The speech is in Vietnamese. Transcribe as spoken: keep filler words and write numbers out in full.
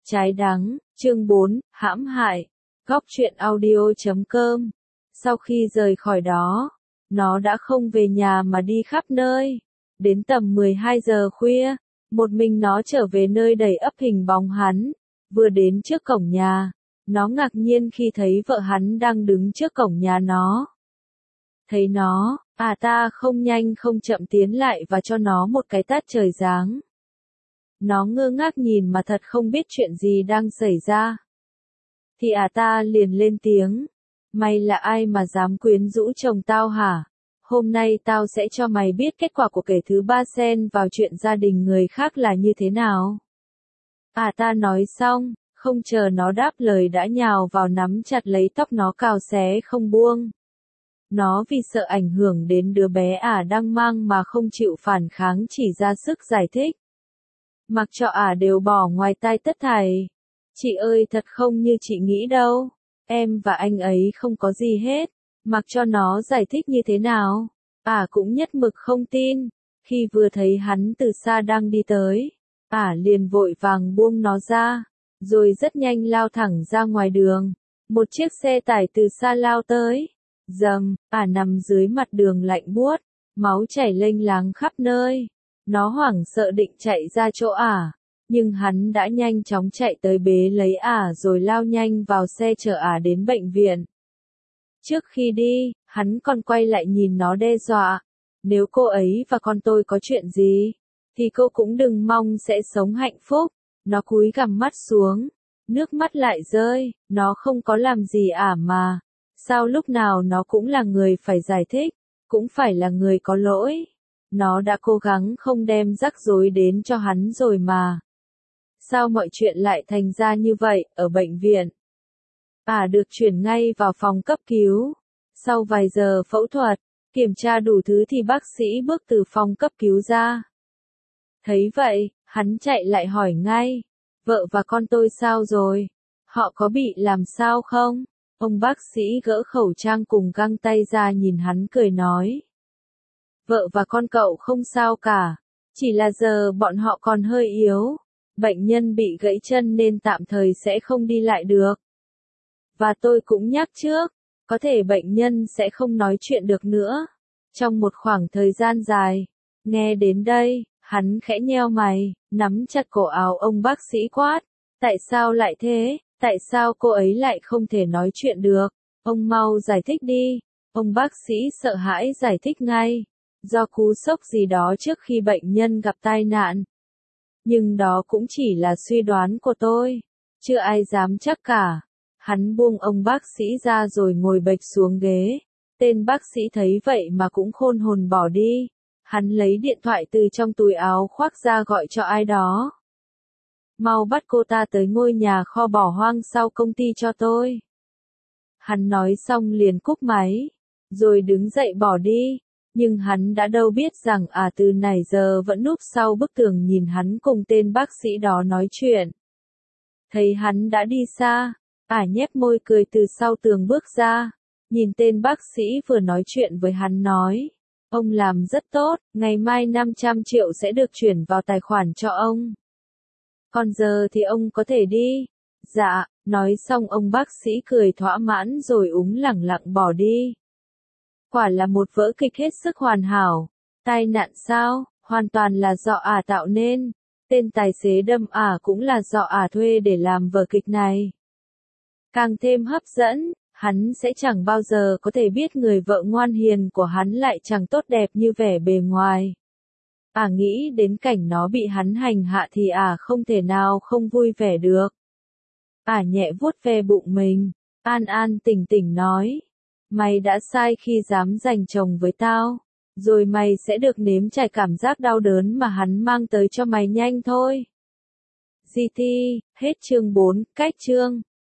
Trái đắng, chương bốn, hãm hại. Góc truyện audio chấm com. Sau khi rời khỏi đó, nó đã không về nhà mà đi khắp nơi. Đến tầm mười hai giờ khuya, một mình nó trở về nơi đầy ắp hình bóng hắn. Vừa đến trước cổng nhà, nó ngạc nhiên khi thấy vợ hắn đang đứng trước cổng nhà nó. Thấy nó, à ta không nhanh không chậm tiến lại và cho nó một cái tát trời giáng. Nó ngơ ngác nhìn mà thật không biết chuyện gì đang xảy ra. Thì à ta liền lên tiếng. Mày là ai mà dám quyến rũ chồng tao hả? Hôm nay tao sẽ cho mày biết kết quả của kẻ thứ ba xen vào chuyện gia đình người khác là như thế nào. À ta nói xong, không chờ nó đáp lời đã nhào vào nắm chặt lấy tóc nó cào xé không buông. Nó vì sợ ảnh hưởng đến đứa bé ả đang mang mà không chịu phản kháng chỉ ra sức giải thích. Mặc cho ả đều bỏ ngoài tai tất thảy. Chị ơi thật không như chị nghĩ đâu. Em và anh ấy không có gì hết. Mặc cho nó giải thích như thế nào. Ả cũng nhất mực không tin. Khi vừa thấy hắn từ xa đang đi tới, ả liền vội vàng buông nó ra. Rồi rất nhanh lao thẳng ra ngoài đường. Một chiếc xe tải từ xa lao tới. Dầm, ả nằm dưới mặt đường lạnh buốt. Máu chảy lênh láng khắp nơi. Nó hoảng sợ định chạy ra chỗ ả, nhưng hắn đã nhanh chóng chạy tới bế lấy ả rồi lao nhanh vào xe chở ả đến bệnh viện. Trước khi đi, hắn còn quay lại nhìn nó đe dọa. Nếu cô ấy và con tôi có chuyện gì, thì cô cũng đừng mong sẽ sống hạnh phúc. Nó cúi gằm mắt xuống, nước mắt lại rơi, nó không có làm gì ả mà. Sao lúc nào nó cũng là người phải giải thích, cũng phải là người có lỗi. Nó đã cố gắng không đem rắc rối đến cho hắn rồi mà. Sao mọi chuyện lại thành ra như vậy, ở bệnh viện? Ả được chuyển ngay vào phòng cấp cứu. Sau vài giờ phẫu thuật, kiểm tra đủ thứ thì bác sĩ bước từ phòng cấp cứu ra. Thấy vậy, hắn chạy lại hỏi ngay. Vợ và con tôi sao rồi? Họ có bị làm sao không? Ông bác sĩ gỡ khẩu trang cùng găng tay ra nhìn hắn cười nói. Vợ và con cậu không sao cả, chỉ là giờ bọn họ còn hơi yếu. Bệnh nhân bị gãy chân nên tạm thời sẽ không đi lại được. Và tôi cũng nhắc trước, có thể bệnh nhân sẽ không nói chuyện được nữa. Trong một khoảng thời gian dài, nghe đến đây, hắn khẽ nheo mày, nắm chặt cổ áo ông bác sĩ quát. Tại sao lại thế? Tại sao cô ấy lại không thể nói chuyện được? Ông mau giải thích đi. Ông bác sĩ sợ hãi giải thích ngay. Do cú sốc gì đó trước khi bệnh nhân gặp tai nạn. Nhưng đó cũng chỉ là suy đoán của tôi. Chưa ai dám chắc cả. Hắn buông ông bác sĩ ra rồi ngồi bệch xuống ghế. Tên bác sĩ thấy vậy mà cũng khôn hồn bỏ đi. Hắn lấy điện thoại từ trong túi áo khoác ra gọi cho ai đó. Mau bắt cô ta tới ngôi nhà kho bỏ hoang sau công ty cho tôi. Hắn nói xong liền cúp máy. Rồi đứng dậy bỏ đi. Nhưng hắn đã đâu biết rằng à từ nãy giờ vẫn núp sau bức tường nhìn hắn cùng tên bác sĩ đó nói chuyện. Thấy hắn đã đi xa, ả nhếch môi cười từ sau tường bước ra, nhìn tên bác sĩ vừa nói chuyện với hắn nói. Ông làm rất tốt, ngày mai năm trăm triệu sẽ được chuyển vào tài khoản cho ông. Còn giờ thì ông có thể đi. Dạ, nói xong ông bác sĩ cười thỏa mãn rồi úng lẳng lặng bỏ đi. Quả là một vở kịch hết sức hoàn hảo. Tai nạn sao? Hoàn toàn là do ả tạo nên. Tên tài xế đâm ả cũng là do ả thuê để làm vở kịch này. Càng thêm hấp dẫn, hắn sẽ chẳng bao giờ có thể biết người vợ ngoan hiền của hắn lại chẳng tốt đẹp như vẻ bề ngoài. Ả nghĩ đến cảnh nó bị hắn hành hạ thì ả không thể nào không vui vẻ được. Ả nhẹ vuốt ve bụng mình, an an tỉnh tỉnh nói. Mày đã sai khi dám giành chồng với tao, rồi mày sẽ được nếm trải cảm giác đau đớn mà hắn mang tới cho mày nhanh thôi. giê tê, hết chương bốn, cách chương.